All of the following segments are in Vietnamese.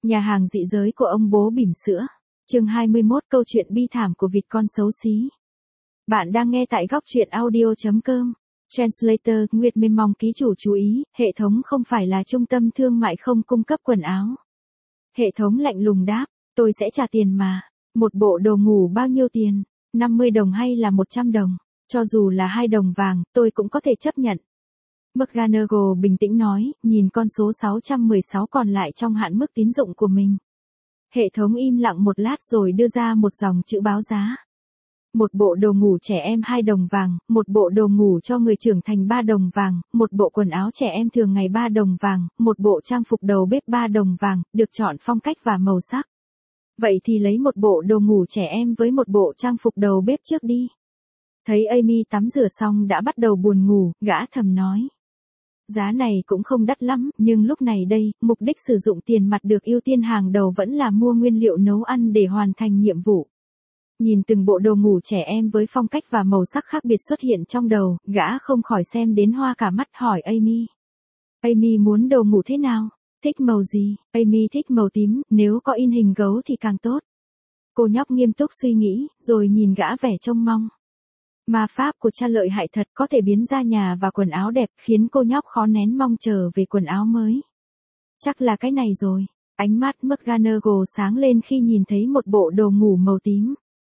Nhà hàng dị giới của ông bố bỉm sữa. Chương 21 câu chuyện bi thảm của vịt con xấu xí. Bạn đang nghe tại góc truyện audio.com. Translator Nguyệt Mê mong ký chủ chú ý, hệ thống không phải là trung tâm thương mại không cung cấp quần áo. Hệ thống lạnh lùng đáp, tôi sẽ trả tiền mà. Một bộ đồ ngủ bao nhiêu tiền? 50 đồng hay là 100 đồng? Cho dù là 2 đồng vàng, tôi cũng có thể chấp nhận. McGonagall bình tĩnh nói, nhìn con số 616 còn lại trong hạn mức tín dụng của mình. Hệ thống im lặng một lát rồi đưa ra một dòng chữ báo giá. Một bộ đồ ngủ trẻ em 2 đồng vàng, một bộ đồ ngủ cho người trưởng thành 3 đồng vàng, một bộ quần áo trẻ em thường ngày 3 đồng vàng, một bộ trang phục đầu bếp 3 đồng vàng, được chọn phong cách và màu sắc. Vậy thì lấy một bộ đồ ngủ trẻ em với một bộ trang phục đầu bếp trước đi. Thấy Amy tắm rửa xong đã bắt đầu buồn ngủ, gã thầm nói. Giá này cũng không đắt lắm, nhưng lúc này đây, mục đích sử dụng tiền mặt được ưu tiên hàng đầu vẫn là mua nguyên liệu nấu ăn để hoàn thành nhiệm vụ. Nhìn từng bộ đồ ngủ trẻ em với phong cách và màu sắc khác biệt xuất hiện trong đầu, gã không khỏi xem đến hoa cả mắt hỏi Amy. Amy muốn đồ ngủ thế nào? Thích màu gì? Amy thích màu tím, nếu có in hình gấu thì càng tốt. Cô nhóc nghiêm túc suy nghĩ, rồi nhìn gã vẻ trông mong. Ma pháp của cha lợi hại thật, có thể biến ra nhà và quần áo đẹp, khiến cô nhóc khó nén mong chờ về quần áo mới. Chắc là cái này rồi. Ánh mắt McGonagall sáng lên khi nhìn thấy một bộ đồ ngủ màu tím.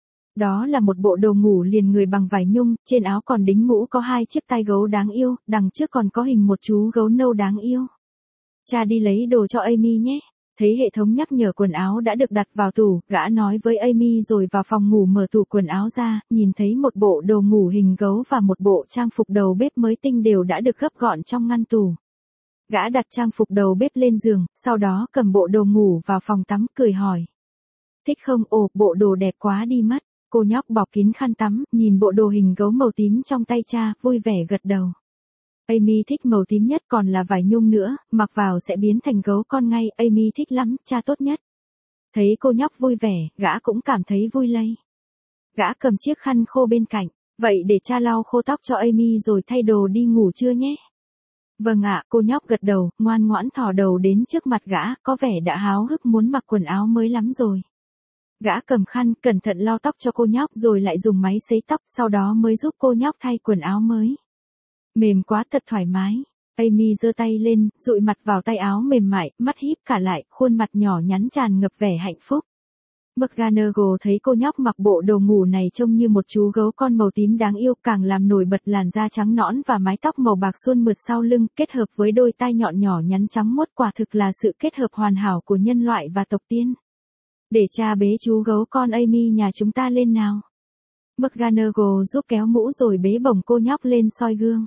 Đó là một bộ đồ ngủ liền người bằng vải nhung, trên áo còn đính mũ có 2 chiếc tai gấu đáng yêu, đằng trước còn có hình một chú gấu nâu đáng yêu. Cha đi lấy đồ cho Amy nhé. Thấy hệ thống nhắc nhở quần áo đã được đặt vào tủ, gã nói với Amy rồi vào phòng ngủ mở tủ quần áo ra, nhìn thấy một bộ đồ ngủ hình gấu và một bộ trang phục đầu bếp mới tinh đều đã được gấp gọn trong ngăn tủ. Gã đặt trang phục đầu bếp lên giường, sau đó cầm bộ đồ ngủ vào phòng tắm, cười hỏi. Thích không? Ồ, bộ đồ đẹp quá đi mất. Cô nhóc bọc kín khăn tắm, nhìn bộ đồ hình gấu màu tím trong tay cha, vui vẻ gật đầu. Amy thích màu tím nhất còn là vải nhung nữa, mặc vào sẽ biến thành gấu con ngay, Amy thích lắm, cha tốt nhất. Thấy cô nhóc vui vẻ, gã cũng cảm thấy vui lây. Gã cầm chiếc khăn khô bên cạnh, vậy để cha lau khô tóc cho Amy rồi thay đồ đi ngủ chưa nhé? Vâng ạ, cô nhóc gật đầu, ngoan ngoãn thò đầu đến trước mặt gã, có vẻ đã háo hức muốn mặc quần áo mới lắm rồi. Gã cầm khăn, cẩn thận lau tóc cho cô nhóc rồi lại dùng máy sấy tóc, sau đó mới giúp cô nhóc thay quần áo mới. Mềm quá thật thoải mái. Amy giơ tay lên, dụi mặt vào tay áo mềm mại, mắt híp cả lại, khuôn mặt nhỏ nhắn tràn ngập vẻ hạnh phúc. McGonagall thấy cô nhóc mặc bộ đồ ngủ này trông như một chú gấu con màu tím đáng yêu, càng làm nổi bật làn da trắng nõn và mái tóc màu bạc suôn mượt sau lưng, kết hợp với đôi tai nhọn nhỏ nhắn trắng muốt, quả thực là sự kết hợp hoàn hảo của nhân loại và tộc tiên. Để cha bế chú gấu con Amy nhà chúng ta lên nào. McGonagall giúp kéo mũ rồi bế bổng cô nhóc lên soi gương.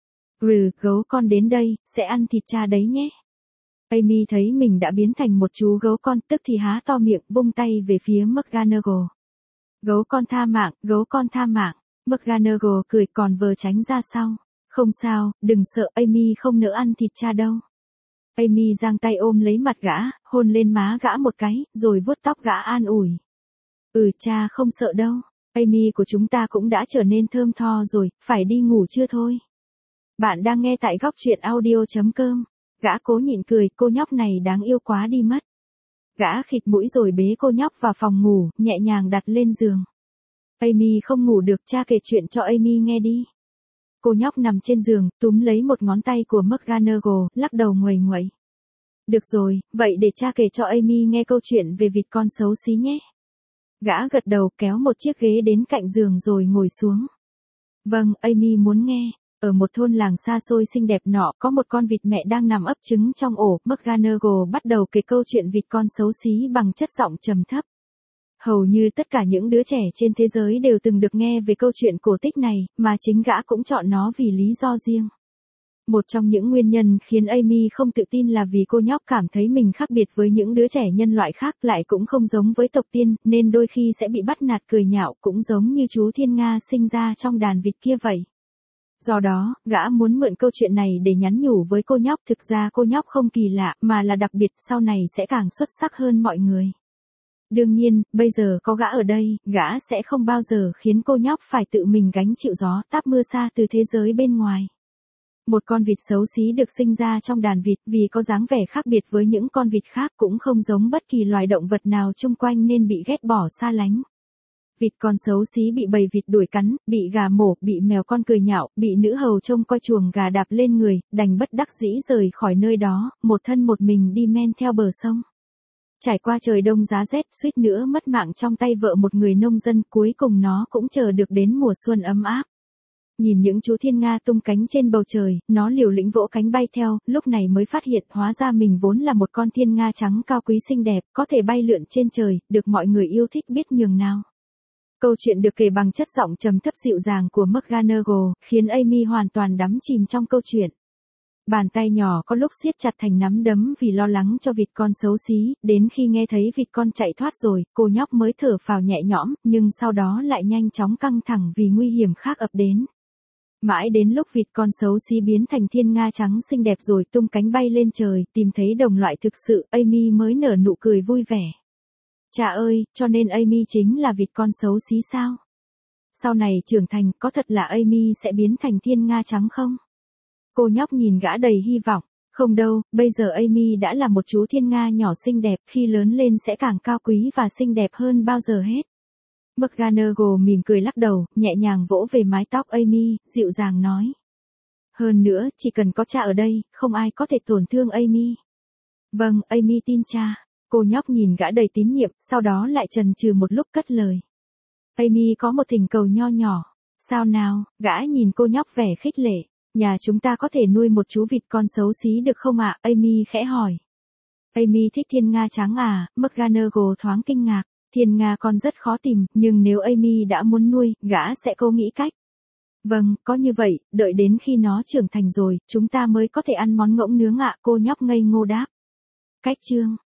Gấu con đến đây, sẽ ăn thịt cha đấy nhé. Amy thấy mình đã biến thành một chú gấu con, tức thì há to miệng, vung tay về phía McGonagall. Gấu con tha mạng, gấu con tha mạng. McGonagall cười còn vờ tránh ra sau. Không sao, đừng sợ, Amy không nỡ ăn thịt cha đâu. Amy giang tay ôm lấy mặt gã, hôn lên má gã một cái, rồi vuốt tóc gã an ủi. Cha không sợ đâu. Amy của chúng ta cũng đã trở nên thơm tho rồi, phải đi ngủ chưa thôi. Bạn đang nghe tại góc truyện audio.com. Gã cố nhịn cười, cô nhóc này đáng yêu quá đi mất. Gã khịt mũi rồi bế cô nhóc vào phòng ngủ, nhẹ nhàng đặt lên giường. Amy không ngủ được, cha kể chuyện cho Amy nghe đi. Cô nhóc nằm trên giường, túm lấy một ngón tay của McGonagall, lắc đầu nguầy nguậy. Được rồi, vậy để cha kể cho Amy nghe câu chuyện về vịt con xấu xí nhé. Gã gật đầu, kéo một chiếc ghế đến cạnh giường rồi ngồi xuống. Vâng, Amy muốn nghe. Ở một thôn làng xa xôi xinh đẹp nọ, có một con vịt mẹ đang nằm ấp trứng trong ổ. McGonagall bắt đầu kể câu chuyện vịt con xấu xí bằng chất giọng trầm thấp. Hầu như tất cả những đứa trẻ trên thế giới đều từng được nghe về câu chuyện cổ tích này, mà chính gã cũng chọn nó vì lý do riêng. Một trong những nguyên nhân khiến Amy không tự tin là vì cô nhóc cảm thấy mình khác biệt với những đứa trẻ nhân loại khác, lại cũng không giống với tộc tiên, nên đôi khi sẽ bị bắt nạt cười nhạo, cũng giống như chú thiên nga sinh ra trong đàn vịt kia vậy. Do đó, gã muốn mượn câu chuyện này để nhắn nhủ với cô nhóc, thực ra cô nhóc không kỳ lạ, mà là đặc biệt, sau này sẽ càng xuất sắc hơn mọi người. Đương nhiên, bây giờ có gã ở đây, gã sẽ không bao giờ khiến cô nhóc phải tự mình gánh chịu gió táp mưa xa từ thế giới bên ngoài. Một con vịt xấu xí được sinh ra trong đàn vịt vì có dáng vẻ khác biệt với những con vịt khác cũng không giống bất kỳ loài động vật nào chung quanh nên bị ghét bỏ xa lánh. Vịt con xấu xí bị bầy vịt đuổi cắn, bị gà mổ, bị mèo con cười nhạo, bị nữ hầu trông coi chuồng gà đạp lên người, đành bất đắc dĩ rời khỏi nơi đó, một thân một mình đi men theo bờ sông. Trải qua trời đông giá rét, suýt nữa mất mạng trong tay vợ một người nông dân, cuối cùng nó cũng chờ được đến mùa xuân ấm áp. Nhìn những chú thiên nga tung cánh trên bầu trời, nó liều lĩnh vỗ cánh bay theo, lúc này mới phát hiện hóa ra mình vốn là một con thiên nga trắng cao quý xinh đẹp, có thể bay lượn trên trời, được mọi người yêu thích biết nhường nào. Câu chuyện được kể bằng chất giọng trầm thấp dịu dàng của McGonagall, khiến Amy hoàn toàn đắm chìm trong câu chuyện. Bàn tay nhỏ có lúc siết chặt thành nắm đấm vì lo lắng cho vịt con xấu xí, đến khi nghe thấy vịt con chạy thoát rồi, cô nhóc mới thở phào nhẹ nhõm, nhưng sau đó lại nhanh chóng căng thẳng vì nguy hiểm khác ập đến. Mãi đến lúc vịt con xấu xí biến thành thiên nga trắng xinh đẹp rồi tung cánh bay lên trời, tìm thấy đồng loại thực sự, Amy mới nở nụ cười vui vẻ. Chà ơi, cho nên Amy chính là vịt con xấu xí sao? Sau này trưởng thành, có thật là Amy sẽ biến thành thiên nga trắng không? Cô nhóc nhìn gã đầy hy vọng. Không đâu, bây giờ Amy đã là một chú thiên nga nhỏ xinh đẹp, khi lớn lên sẽ càng cao quý và xinh đẹp hơn bao giờ hết. McGonagall mỉm cười lắc đầu, nhẹ nhàng vỗ về mái tóc Amy, dịu dàng nói. Hơn nữa, chỉ cần có cha ở đây, không ai có thể tổn thương Amy. Vâng, Amy tin cha. Cô nhóc nhìn gã đầy tín nhiệm, sau đó lại chần chừ một lúc cất lời. Amy có một thỉnh cầu nho nhỏ. Sao nào, gã nhìn cô nhóc vẻ khích lệ. Nhà chúng ta có thể nuôi một chú vịt con xấu xí được không ạ? Amy khẽ hỏi. Amy thích thiên nga trắng à? McGonagall thoáng kinh ngạc. Thiên nga con rất khó tìm, nhưng nếu Amy đã muốn nuôi, gã sẽ cố nghĩ cách. Vâng, có như vậy, đợi đến khi nó trưởng thành rồi, chúng ta mới có thể ăn món ngỗng nướng ạ, cô nhóc ngây ngô đáp. Cách chương